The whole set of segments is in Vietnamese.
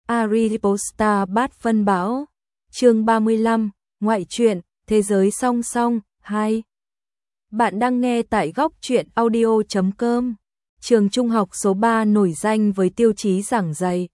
Ariposta bát phân bão. Chương 35, ngoại truyện, thế giới song song 2. Bạn đang nghe tại góc truyện audio.com. Trường trung học số 3 nổi danh với tiêu chí giảng dạy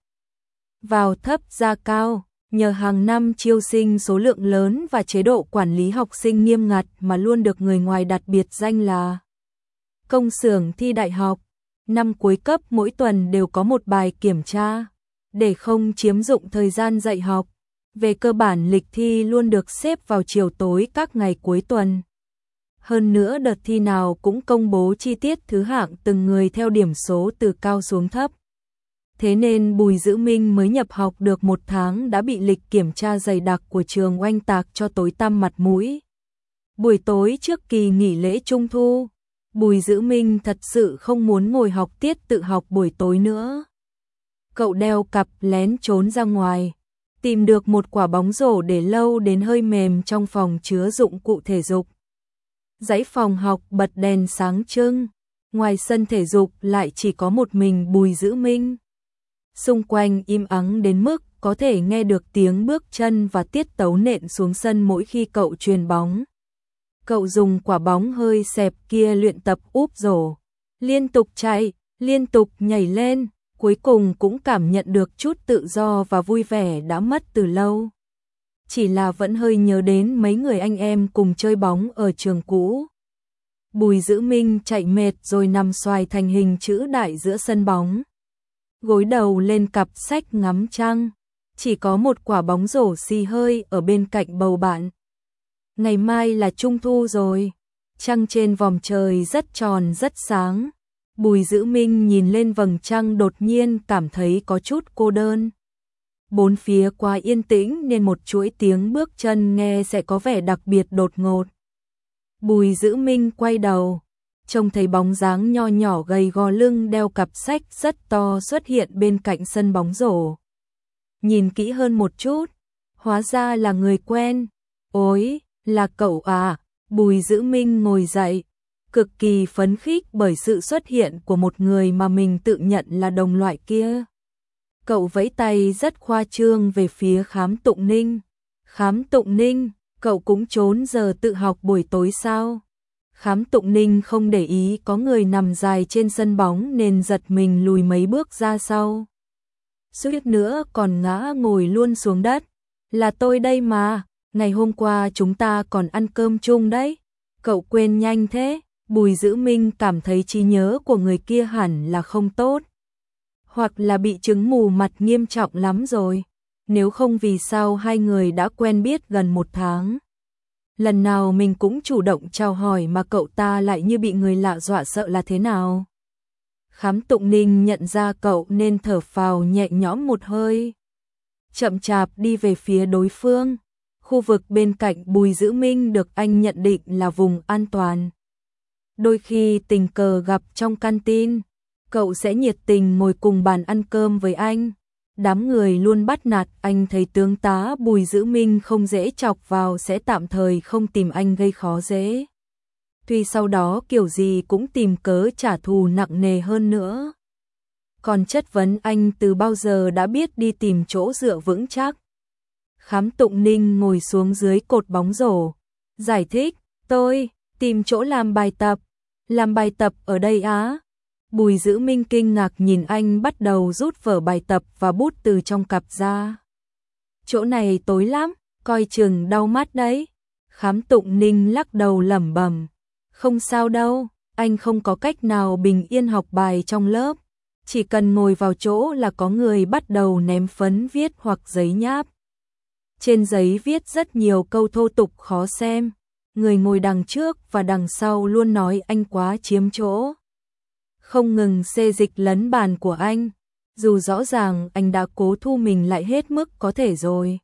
vào thấp ra cao, nhờ hàng năm chiêu sinh số lượng lớn và chế độ quản lý học sinh nghiêm ngặt mà luôn được người ngoài đặt biệt danh là công xưởng thi đại học. Năm cuối cấp mỗi tuần đều có một bài kiểm tra, để không chiếm dụng thời gian dạy học. Về cơ bản lịch thi luôn được xếp vào chiều tối các ngày cuối tuần. Hơn nữa đợt thi nào cũng công bố chi tiết thứ hạng từng người theo điểm số từ cao xuống thấp. Thế nên Bùi Dữ Minh mới nhập học được 1 tháng đã bị lịch kiểm tra dày đặc của trường oanh tạc cho tối tăm mặt mũi. Buổi tối trước kỳ nghỉ lễ Trung thu, Bùi Dữ Minh thật sự không muốn ngồi học tiết tự học buổi tối nữa. Cậu đeo cặp lén trốn ra ngoài, tìm được một quả bóng rổ để lâu đến hơi mềm trong phòng chứa dụng cụ thể dục. Dãy phòng học bật đèn sáng trưng, ngoài sân thể dục lại chỉ có một mình Bùi Dữ Minh. Xung quanh im ắng đến mức có thể nghe được tiếng bước chân và tiết tấu nện xuống sân mỗi khi cậu chuyền bóng. Cậu dùng quả bóng hơi xẹp kia luyện tập úp rổ, liên tục chạy, liên tục nhảy lên, cuối cùng cũng cảm nhận được chút tự do và vui vẻ đã mất từ lâu. Chỉ là vẫn hơi nhớ đến mấy người anh em cùng chơi bóng ở trường cũ. Bùi Dữ Minh chạy mệt rồi nằm xoài thành hình chữ đại giữa sân bóng, gối đầu lên cặp sách ngắm trăng, chỉ có một quả bóng rổ xì hơi ở bên cạnh bầu bạn. Ngày mai là Trung thu rồi, trăng trên vòm trời rất tròn rất sáng. Bùi Dữ Minh nhìn lên vầng trăng đột nhiên cảm thấy có chút cô đơn. Bốn phía quá yên tĩnh nên một chuỗi tiếng bước chân nghe sẽ có vẻ đặc biệt đột ngột. Bùi Dữ Minh quay đầu, trông thấy bóng dáng nho nhỏ gầy gò lưng đeo cặp sách rất to xuất hiện bên cạnh sân bóng rổ. Nhìn kỹ hơn một chút, hóa ra là người quen. Ôi, là cậu à? Bùi Dữ Minh ngồi dậy, cực kỳ phấn khích bởi sự xuất hiện của một người mà mình tự nhận là đồng loại kia. Cậu vẫy tay rất khoa trương về phía Khám Tụng Ninh. Khám Tụng Ninh, cậu cũng trốn giờ tự học buổi tối sao? Khám Tụng Ninh không để ý có người nằm dài trên sân bóng nên giật mình lùi mấy bước ra sau. Suýt nữa còn ngã ngồi luôn xuống đất. Là tôi đây mà, ngày hôm qua chúng ta còn ăn cơm chung đấy. Cậu quên nhanh thế. Bùi Dữ Minh cảm thấy trí nhớ của người kia hẳn là không tốt, hoặc là bị chứng mù mặt nghiêm trọng lắm rồi. Nếu không vì sao hai người đã quen biết gần 1 tháng. Lần nào mình cũng chủ động chào hỏi mà cậu ta lại như bị người lạ dọa sợ là thế nào. Khám Tụng Ninh nhận ra cậu nên thở phào nhẹ nhõm một hơi, chậm chạp đi về phía đối phương. Khu vực bên cạnh Bùi Dữ Minh được anh nhận định là vùng an toàn. Đôi khi tình cờ gặp trong canteen, cậu sẽ nhiệt tình ngồi cùng bàn ăn cơm với anh. Đám người luôn bắt nạt anh thấy tướng tá Bùi Dữ Minh không dễ chọc vào sẽ tạm thời không tìm anh gây khó dễ. Tuy sau đó kiểu gì cũng tìm cớ trả thù nặng nề hơn nữa. Còn chất vấn anh từ bao giờ đã biết đi tìm chỗ dựa vững chắc. Khám Tụng Ninh ngồi xuống dưới cột bóng rổ, giải thích, tôi tìm chỗ làm bài tập. Làm bài tập ở đây á? Bùi Dữ Minh kinh ngạc nhìn anh bắt đầu rút vở bài tập và bút từ trong cặp ra. Chỗ này tối lắm, coi chừng đau mắt đấy. Khám Tụng Ninh lắc đầu lẩm bẩm, không sao đâu, anh không có cách nào bình yên học bài trong lớp. Chỉ cần ngồi vào chỗ là có người bắt đầu ném phấn viết hoặc giấy nháp. Trên giấy viết rất nhiều câu thô tục khó xem. Người ngồi đằng trước và đằng sau luôn nói anh quá chiếm chỗ, không ngừng xê dịch lấn bàn của anh, dù rõ ràng anh đã cố thu mình lại hết mức có thể rồi.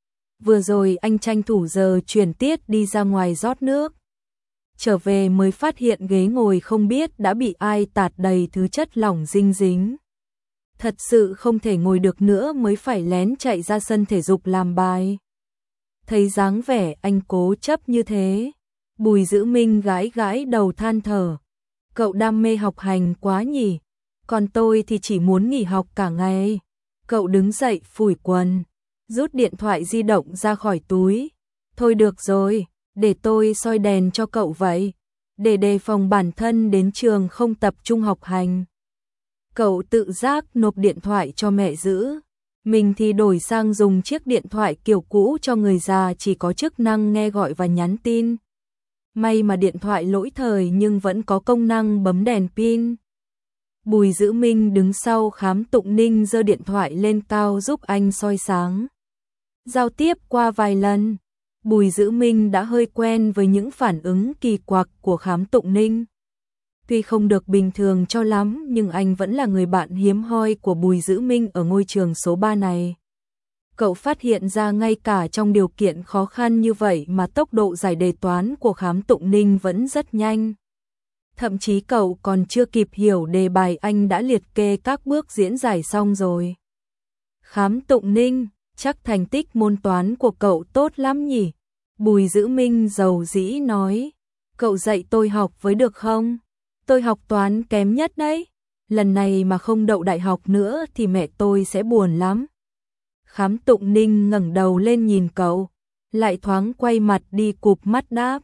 Vừa rồi anh tranh thủ giờ chuyển tiết đi ra ngoài rót nước, trở về mới phát hiện ghế ngồi không biết đã bị ai tạt đầy thứ chất lỏng dinh dính. Thật sự không thể ngồi được nữa mới phải lén chạy ra sân thể dục làm bài. Thấy dáng vẻ anh cố chấp như thế, Bùi Dữ Minh gãi gãi đầu than thở. Cậu đam mê học hành quá nhỉ, còn tôi thì chỉ muốn nghỉ học cả ngày. Cậu đứng dậy phủi quần, rút điện thoại di động ra khỏi túi. Thôi được rồi, để tôi soi đèn cho cậu vậy, để đề phòng bản thân đến trường không tập trung học hành. Cậu tự giác nộp điện thoại cho mẹ giữ. Mình thì đổi sang dùng chiếc điện thoại kiểu cũ cho người già chỉ có chức năng nghe gọi và nhắn tin. May mà điện thoại lỗi thời nhưng vẫn có công năng bấm đèn pin. Bùi Dữ Minh đứng sau Khám Tụng Ninh giơ điện thoại lên cao giúp anh soi sáng. Giao tiếp qua vài lần, Bùi Dữ Minh đã hơi quen với những phản ứng kỳ quặc của Khám Tụng Ninh. Tuy không được bình thường cho lắm nhưng anh vẫn là người bạn hiếm hoi của Bùi Dữ Minh ở ngôi trường số 3 này. Cậu phát hiện ra ngay cả trong điều kiện khó khăn như vậy mà tốc độ giải đề toán của Khám Tụng Ninh vẫn rất nhanh. Thậm chí cậu còn chưa kịp hiểu đề bài anh đã liệt kê các bước diễn giải xong rồi. Khám Tụng Ninh, chắc thành tích môn toán của cậu tốt lắm nhỉ? Bùi Dữ Minh dầu dĩ nói. Cậu dạy tôi học với được không? Tôi học toán kém nhất đấy. Lần này mà không đậu đại học nữa thì mẹ tôi sẽ buồn lắm. Khám Tụng Ninh ngẩng đầu lên nhìn cậu, lại thoáng quay mặt đi cụp mắt đáp.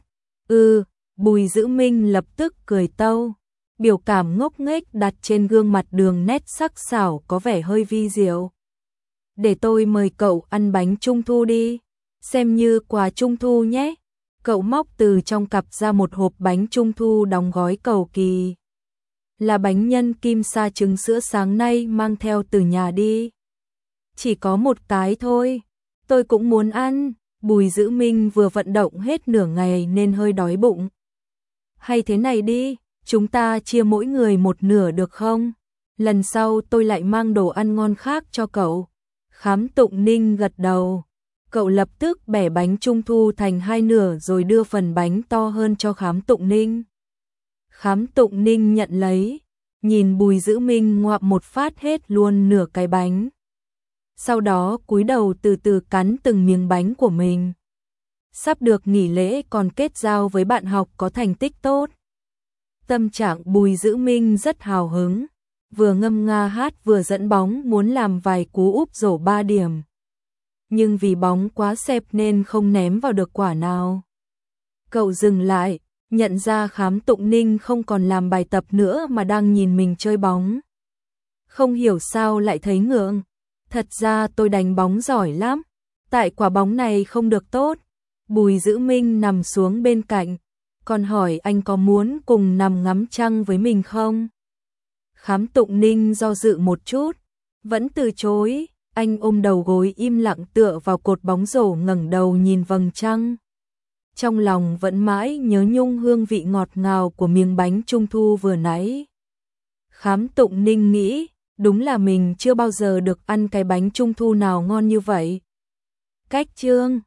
Bùi Dữ Minh lập tức cười tâu. Biểu cảm ngốc nghếch đặt trên gương mặt đường nét sắc sảo có vẻ hơi vi diệu. Để tôi mời cậu ăn bánh trung thu đi, xem như quà trung thu nhé. Cậu móc từ trong cặp ra một hộp bánh trung thu đóng gói cầu kỳ. Là bánh nhân kim sa trứng sữa sáng nay mang theo từ nhà đi. Chỉ có một cái thôi, tôi cũng muốn ăn. Bùi Dữ Minh vừa vận động hết nửa ngày nên hơi đói bụng. Hay thế này đi, chúng ta chia mỗi người một nửa được không? Lần sau tôi lại mang đồ ăn ngon khác cho cậu. Khám Tụng Ninh gật đầu. Cậu lập tức bẻ bánh trung thu thành hai nửa rồi đưa phần bánh to hơn cho Khám Tụng Ninh. Khám Tụng Ninh nhận lấy, nhìn Bùi Dữ Minh ngoạm một phát hết luôn nửa cái bánh. Sau đó cúi đầu từ từ cắn từng miếng bánh của mình. Sắp được nghỉ lễ còn kết giao với bạn học có thành tích tốt. Tâm trạng Bùi Dữ Minh rất hào hứng, vừa ngâm nga hát vừa dẫn bóng muốn làm vài cú úp rổ 3 điểm. Nhưng vì bóng quá xẹp nên không ném vào được quả nào. Cậu dừng lại, nhận ra Khám Tụng Ninh không còn làm bài tập nữa mà đang nhìn mình chơi bóng. Không hiểu sao lại thấy ngượng. Thật ra tôi đánh bóng giỏi lắm, tại quả bóng này không được tốt. Bùi Dữ Minh nằm xuống bên cạnh, còn hỏi anh có muốn cùng nằm ngắm trăng với mình không? Khám Tụng Ninh do dự một chút, vẫn từ chối. Anh ôm đầu gối im lặng tựa vào cột bóng rổ ngẩng đầu nhìn vầng trăng. Trong lòng vẫn mãi nhớ nhung hương vị ngọt ngào của miếng bánh trung thu vừa nãy. Khám Tụng Ninh nghĩ, đúng là mình chưa bao giờ được ăn cái bánh trung thu nào ngon như vậy. Cách chương